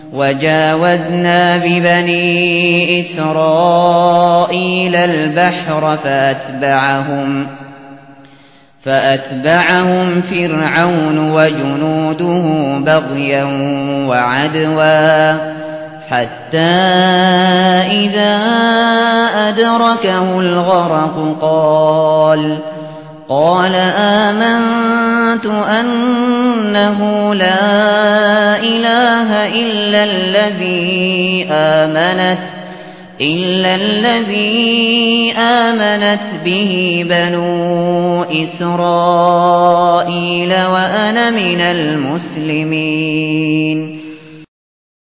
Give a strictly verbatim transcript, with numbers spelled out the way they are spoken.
وجاوزنا ببني إسرائيل البحر فأتبعهم فأتبعهم فرعون وجنوده بغيا وعدوا حتى إذا أدركه الغرق قال قال آمنت أنه لا إله إلا الذي آمنت إلا الذي آمنت به بنو إسرائيل وأنا من المسلمين